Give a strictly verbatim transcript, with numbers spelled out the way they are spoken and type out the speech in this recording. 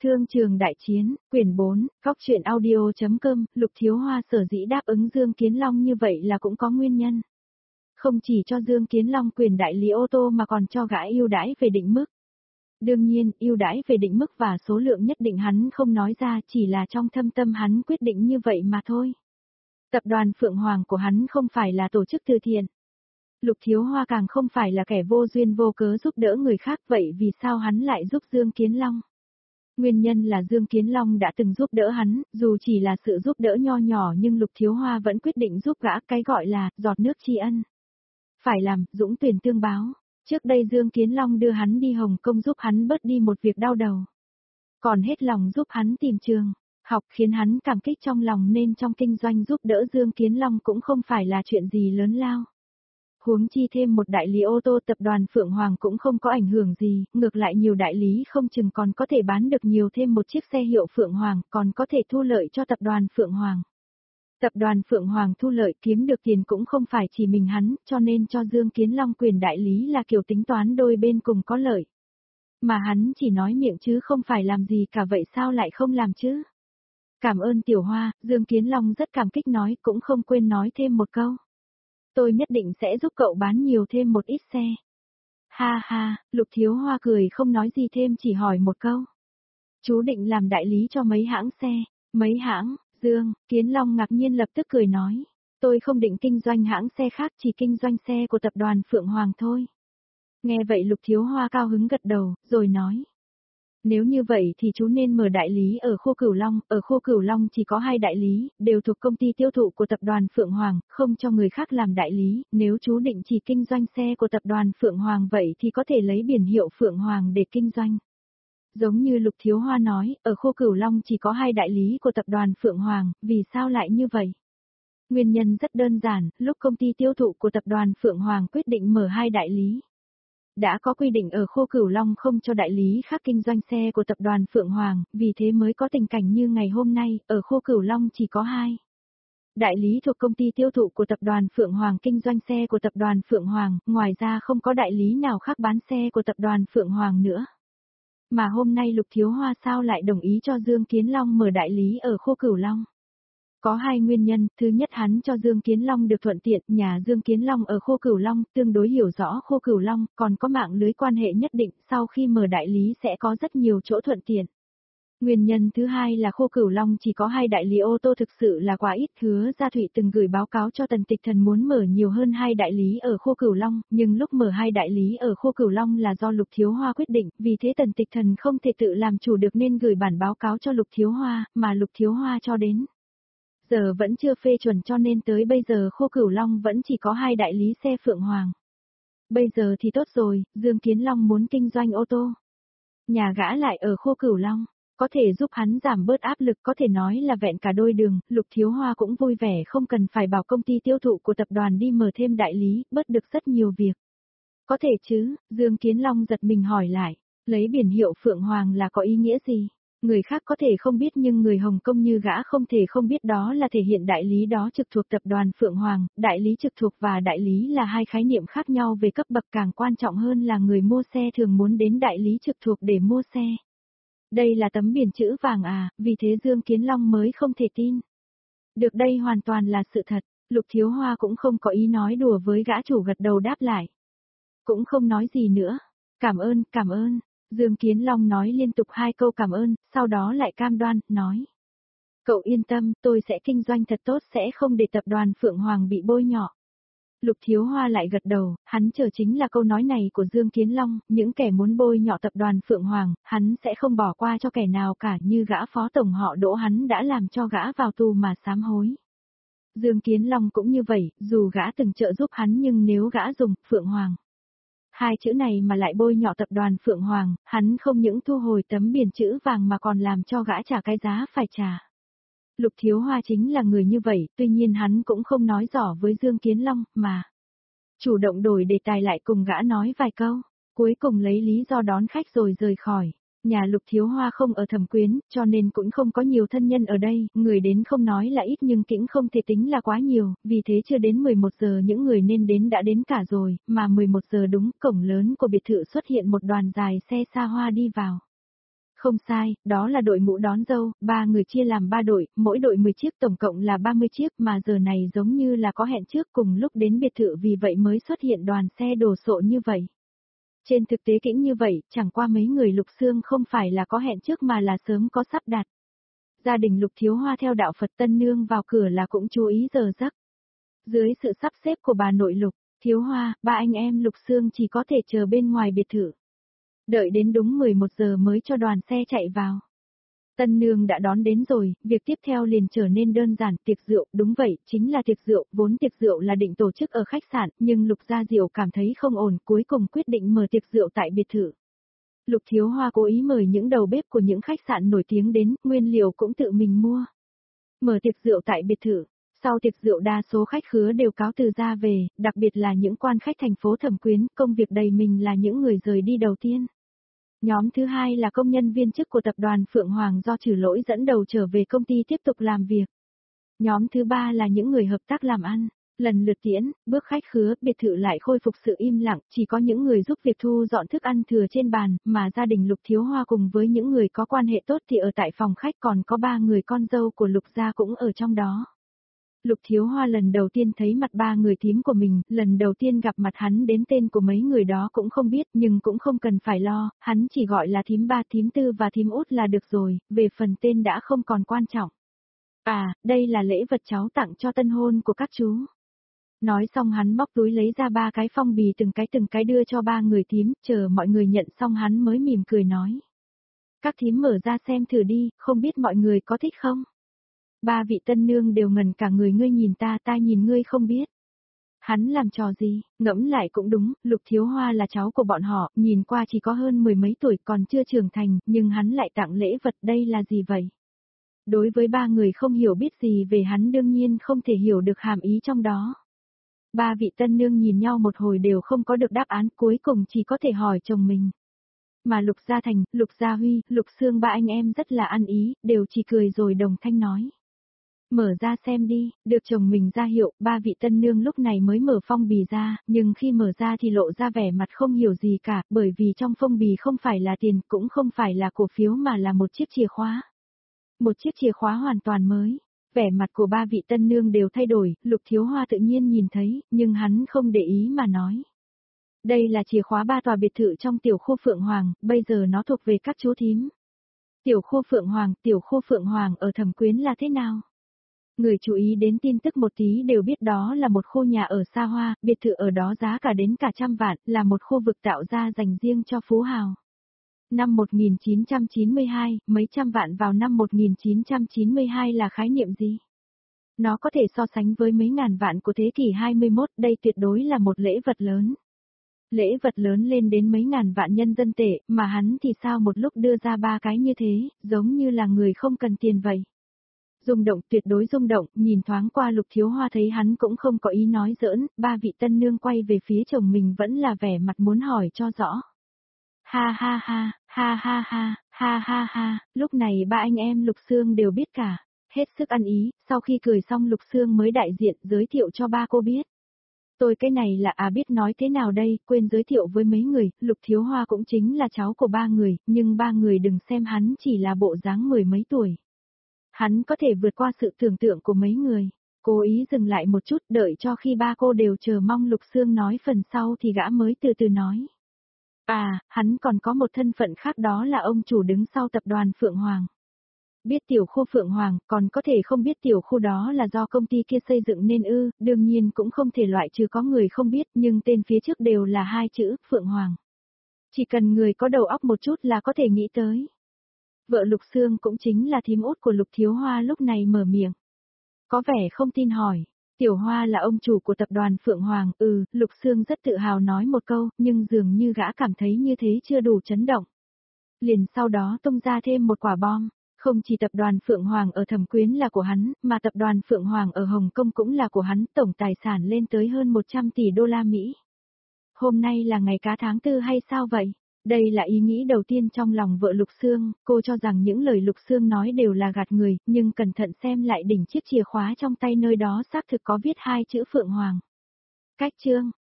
Thương trường đại chiến, quyển bốn, góc truyện audio.com, Lục Thiếu Hoa sở dĩ đáp ứng Dương Kiến Long như vậy là cũng có nguyên nhân. Không chỉ cho Dương Kiến Long quyền đại lý ô tô mà còn cho gã ưu đãi về định mức. Đương nhiên, ưu đãi về định mức và số lượng nhất định hắn không nói ra, chỉ là trong thâm tâm hắn quyết định như vậy mà thôi. Tập đoàn Phượng Hoàng của hắn không phải là tổ chức từ thiện. Lục Thiếu Hoa càng không phải là kẻ vô duyên vô cớ giúp đỡ người khác, vậy vì sao hắn lại giúp Dương Kiến Long? Nguyên nhân là Dương Kiến Long đã từng giúp đỡ hắn, dù chỉ là sự giúp đỡ nho nhỏ nhưng Lục Thiếu Hoa vẫn quyết định giúp gã, cái gọi là giọt nước tri ân. Phải làm, dũng tuyển tương báo. Trước đây Dương Kiến Long đưa hắn đi Hồng Kông giúp hắn bớt đi một việc đau đầu. Còn hết lòng giúp hắn tìm trường học, khiến hắn cảm kích trong lòng, nên trong kinh doanh giúp đỡ Dương Kiến Long cũng không phải là chuyện gì lớn lao. Huống chi thêm một đại lý ô tô, tập đoàn Phượng Hoàng cũng không có ảnh hưởng gì, ngược lại nhiều đại lý không chừng còn có thể bán được nhiều thêm một chiếc xe hiệu Phượng Hoàng, còn có thể thu lợi cho tập đoàn Phượng Hoàng. Tập đoàn Phượng Hoàng thu lợi kiếm được tiền cũng không phải chỉ mình hắn, cho nên cho Dương Kiến Long quyền đại lý là kiểu tính toán đôi bên cùng có lợi. Mà hắn chỉ nói miệng chứ không phải làm gì cả, vậy sao lại không làm chứ? Cảm ơn Tiểu Hoa, Dương Kiến Long rất cảm kích nói, cũng không quên nói thêm một câu. Tôi nhất định sẽ giúp cậu bán nhiều thêm một ít xe. Ha ha, Lục Thiếu Hoa cười không nói gì thêm, chỉ hỏi một câu. Chú định làm đại lý cho mấy hãng xe? Mấy hãng? Dương Kiến Long ngạc nhiên lập tức cười nói. Tôi không định kinh doanh hãng xe khác, chỉ kinh doanh xe của tập đoàn Phượng Hoàng thôi. Nghe vậy Lục Thiếu Hoa cao hứng gật đầu, rồi nói. Nếu như vậy thì chú nên mở đại lý ở khu Cửu Long, ở khu Cửu Long chỉ có hai đại lý, đều thuộc công ty tiêu thụ của tập đoàn Phượng Hoàng, không cho người khác làm đại lý, nếu chú định chỉ kinh doanh xe của tập đoàn Phượng Hoàng vậy thì có thể lấy biển hiệu Phượng Hoàng để kinh doanh. Giống như Lục Thiếu Hoa nói, ở khu Cửu Long chỉ có hai đại lý của tập đoàn Phượng Hoàng, vì sao lại như vậy? Nguyên nhân rất đơn giản, lúc công ty tiêu thụ của tập đoàn Phượng Hoàng quyết định mở hai đại lý. Đã có quy định ở khu Cửu Long không cho đại lý khác kinh doanh xe của tập đoàn Phượng Hoàng, vì thế mới có tình cảnh như ngày hôm nay, ở khu Cửu Long chỉ có hai. Đại lý thuộc công ty tiêu thụ của tập đoàn Phượng Hoàng kinh doanh xe của tập đoàn Phượng Hoàng, ngoài ra không có đại lý nào khác bán xe của tập đoàn Phượng Hoàng nữa. Mà hôm nay Lục Thiếu Hoa sao lại đồng ý cho Dương Kiến Long mở đại lý ở khu Cửu Long? Có hai nguyên nhân, thứ nhất hắn cho Dương Kiến Long được thuận tiện, nhà Dương Kiến Long ở khu Cửu Long, tương đối hiểu rõ khu Cửu Long, còn có mạng lưới quan hệ nhất định, sau khi mở đại lý sẽ có rất nhiều chỗ thuận tiện. Nguyên nhân thứ hai là khu Cửu Long chỉ có hai đại lý ô tô thực sự là quá ít, Hứa Gia Thụy từng gửi báo cáo cho Tần Tịch Thần muốn mở nhiều hơn hai đại lý ở khu Cửu Long, nhưng lúc mở hai đại lý ở khu Cửu Long là do Lục Thiếu Hoa quyết định, vì thế Tần Tịch Thần không thể tự làm chủ được nên gửi bản báo cáo cho Lục Thiếu Hoa, mà Lục Thiếu Hoa cho đến giờ vẫn chưa phê chuẩn, cho nên tới bây giờ khu Cửu Long vẫn chỉ có hai đại lý xe Phượng Hoàng. Bây giờ thì tốt rồi, Dương Kiến Long muốn kinh doanh ô tô. Nhà gã lại ở khu Cửu Long, có thể giúp hắn giảm bớt áp lực, có thể nói là vẹn cả đôi đường, Lục Thiếu Hoa cũng vui vẻ không cần phải bảo công ty tiêu thụ của tập đoàn đi mở thêm đại lý, bớt được rất nhiều việc. Có thể chứ, Dương Kiến Long giật mình hỏi lại, lấy biển hiệu Phượng Hoàng là có ý nghĩa gì? Người khác có thể không biết nhưng người Hồng Kông như gã không thể không biết, đó là thể hiện đại lý đó trực thuộc tập đoàn Phượng Hoàng, đại lý trực thuộc và đại lý là hai khái niệm khác nhau về cấp bậc, càng quan trọng hơn là người mua xe thường muốn đến đại lý trực thuộc để mua xe. Đây là tấm biển chữ vàng à, vì thế Dương Kiến Long mới không thể tin. Được, đây hoàn toàn là sự thật, Lục Thiếu Hoa cũng không có ý nói đùa với gã, chủ gật đầu đáp lại. Cũng không nói gì nữa, cảm ơn, cảm ơn. Dương Kiến Long nói liên tục hai câu cảm ơn, sau đó lại cam đoan, nói. Cậu yên tâm, tôi sẽ kinh doanh thật tốt, sẽ không để tập đoàn Phượng Hoàng bị bôi nhọ. Lục Thiếu Hoa lại gật đầu, hắn chờ chính là câu nói này của Dương Kiến Long, những kẻ muốn bôi nhọ tập đoàn Phượng Hoàng, hắn sẽ không bỏ qua cho kẻ nào cả, như gã phó tổng họ Đỗ hắn đã làm cho gã vào tù mà sám hối. Dương Kiến Long cũng như vậy, dù gã từng trợ giúp hắn nhưng nếu gã dùng Phượng Hoàng hai chữ này mà lại bôi nhọ tập đoàn Phượng Hoàng, hắn không những thu hồi tấm biển chữ vàng mà còn làm cho gã trả cái giá phải trả. Lục Thiếu Hoa chính là người như vậy, tuy nhiên hắn cũng không nói rõ với Dương Kiến Long, mà chủ động đổi đề tài lại cùng gã nói vài câu, cuối cùng lấy lý do đón khách rồi rời khỏi. Nhà Lục Thiếu Hoa không ở Thẩm Quyến, cho nên cũng không có nhiều thân nhân ở đây, người đến không nói là ít nhưng cũng không thể tính là quá nhiều, vì thế chưa đến mười một giờ những người nên đến đã đến cả rồi, mà mười một giờ đúng, cổng lớn của biệt thự xuất hiện một đoàn dài xe xa hoa đi vào. Không sai, đó là đội ngũ đón dâu, ba người chia làm ba đội, mỗi đội mười chiếc tổng cộng là ba mươi chiếc mà giờ này giống như là có hẹn trước cùng lúc đến biệt thự vì vậy mới xuất hiện đoàn xe đồ sộ như vậy. Trên thực tế kĩnh như vậy, chẳng qua mấy người Lục Xương không phải là có hẹn trước mà là sớm có sắp đặt. Gia đình Lục Thiếu Hoa theo đạo Phật tân nương vào cửa là cũng chú ý giờ giấc. Dưới sự sắp xếp của bà nội Lục, Thiếu Hoa, ba anh em Lục Xương chỉ có thể chờ bên ngoài biệt thự. Đợi đến đúng mười một giờ mới cho đoàn xe chạy vào. Tân nương đã đón đến rồi, việc tiếp theo liền trở nên đơn giản, tiệc rượu, đúng vậy, chính là tiệc rượu, vốn tiệc rượu là định tổ chức ở khách sạn, nhưng Lục Gia Diệu cảm thấy không ổn, cuối cùng quyết định mở tiệc rượu tại biệt thự. Lục Thiếu Hoa cố ý mời những đầu bếp của những khách sạn nổi tiếng đến, nguyên liệu cũng tự mình mua. Mở tiệc rượu tại biệt thự, sau tiệc rượu đa số khách khứa đều cáo từ ra về, đặc biệt là những quan khách thành phố Thẩm Quyến, công việc đầy mình là những người rời đi đầu tiên. Nhóm thứ hai là công nhân viên chức của tập đoàn Phượng Hoàng do Trừ Lỗi dẫn đầu trở về công ty tiếp tục làm việc. Nhóm thứ ba là những người hợp tác làm ăn. Lần lượt tiễn, bước khách khứa, biệt thự lại khôi phục sự im lặng, chỉ có những người giúp việc thu dọn thức ăn thừa trên bàn, mà gia đình Lục Thiếu Hoa cùng với những người có quan hệ tốt thì ở tại phòng khách còn có ba người con dâu của Lục gia cũng ở trong đó. Lục Thiếu Hoa lần đầu tiên thấy mặt ba người thím của mình, lần đầu tiên gặp mặt hắn đến tên của mấy người đó cũng không biết nhưng cũng không cần phải lo, hắn chỉ gọi là thím ba, thím tư và thím út là được rồi, về phần tên đã không còn quan trọng. À, đây là lễ vật cháu tặng cho tân hôn của các chú. Nói xong hắn móc túi lấy ra ba cái phong bì từng cái từng cái đưa cho ba người thím, chờ mọi người nhận xong hắn mới mỉm cười nói. Các thím mở ra xem thử đi, không biết mọi người có thích không? Ba vị tân nương đều ngẩn cả người, ngươi nhìn ta, ta nhìn ngươi không biết. Hắn làm trò gì, ngẫm lại cũng đúng, Lục Thiếu Hoa là cháu của bọn họ, nhìn qua chỉ có hơn mười mấy tuổi còn chưa trưởng thành, nhưng hắn lại tặng lễ vật, đây là gì vậy? Đối với ba người không hiểu biết gì về hắn đương nhiên không thể hiểu được hàm ý trong đó. Ba vị tân nương nhìn nhau một hồi đều không có được đáp án, cuối cùng chỉ có thể hỏi chồng mình. Mà Lục Gia Thành, Lục Gia Huy, Lục Xương ba anh em rất là ăn ý, đều chỉ cười rồi đồng thanh nói. Mở ra xem đi, được chồng mình ra hiệu, ba vị tân nương lúc này mới mở phong bì ra, nhưng khi mở ra thì lộ ra vẻ mặt không hiểu gì cả, bởi vì trong phong bì không phải là tiền, cũng không phải là cổ phiếu mà là một chiếc chìa khóa. Một chiếc chìa khóa hoàn toàn mới. Vẻ mặt của ba vị tân nương đều thay đổi, Lục Thiếu Hoa tự nhiên nhìn thấy, nhưng hắn không để ý mà nói. Đây là chìa khóa ba tòa biệt thự trong tiểu khu Phượng Hoàng, bây giờ nó thuộc về các chú thím. Tiểu khu Phượng Hoàng, tiểu khu Phượng Hoàng ở Thẩm Quyến là thế nào? Người chú ý đến tin tức một tí đều biết đó là một khu nhà ở xa hoa, biệt thự ở đó giá cả đến cả trăm vạn, là một khu vực tạo ra dành riêng cho phú hào. Năm một nghìn chín trăm chín mươi hai, mấy trăm vạn vào năm một nghìn chín trăm chín mươi hai là khái niệm gì? Nó có thể so sánh với mấy ngàn vạn của thế kỷ hai mươi mốt, đây tuyệt đối là một lễ vật lớn. Lễ vật lớn lên đến mấy ngàn vạn nhân dân tệ, mà hắn thì sao một lúc đưa ra ba cái như thế, giống như là người không cần tiền vậy. Rung động, tuyệt đối rung động, nhìn thoáng qua Lục Thiếu Hoa thấy hắn cũng không có ý nói giỡn, ba vị tân nương quay về phía chồng mình vẫn là vẻ mặt muốn hỏi cho rõ. Ha ha ha, ha ha ha, ha ha ha, lúc này ba anh em Lục Xương đều biết cả, hết sức ăn ý, sau khi cười xong Lục Xương mới đại diện giới thiệu cho ba cô biết. Tôi cái này là à biết nói thế nào đây, quên giới thiệu với mấy người, Lục Thiếu Hoa cũng chính là cháu của ba người, nhưng ba người đừng xem hắn chỉ là bộ dáng mười mấy tuổi. Hắn có thể vượt qua sự tưởng tượng của mấy người. Cố ý dừng lại một chút đợi cho khi ba cô đều chờ mong Lục Xương nói phần sau thì gã mới từ từ nói. À, hắn còn có một thân phận khác đó là ông chủ đứng sau tập đoàn Phượng Hoàng. Biết tiểu khu Phượng Hoàng, còn có thể không biết tiểu khu đó là do công ty kia xây dựng nên ư, đương nhiên cũng không thể loại trừ có người không biết nhưng tên phía trước đều là hai chữ Phượng Hoàng. Chỉ cần người có đầu óc một chút là có thể nghĩ tới. Vợ Lục Xương cũng chính là thím út của Lục Thiếu Hoa lúc này mở miệng. Có vẻ không tin hỏi. Tiểu Hoa là ông chủ của tập đoàn Phượng Hoàng, ừ, Lục Xương rất tự hào nói một câu, nhưng dường như gã cảm thấy như thế chưa đủ chấn động. Liền sau đó tung ra thêm một quả bom, không chỉ tập đoàn Phượng Hoàng ở Thẩm Quyến là của hắn, mà tập đoàn Phượng Hoàng ở Hồng Kông cũng là của hắn, tổng tài sản lên tới hơn một trăm tỷ đô la Mỹ. Hôm nay là ngày cá tháng tư hay sao vậy? Đây là ý nghĩ đầu tiên trong lòng vợ Lục Xương, cô cho rằng những lời Lục Xương nói đều là gạt người, nhưng cẩn thận xem lại đỉnh chiếc chìa khóa trong tay nơi đó xác thực có viết hai chữ Phượng Hoàng. Cách chương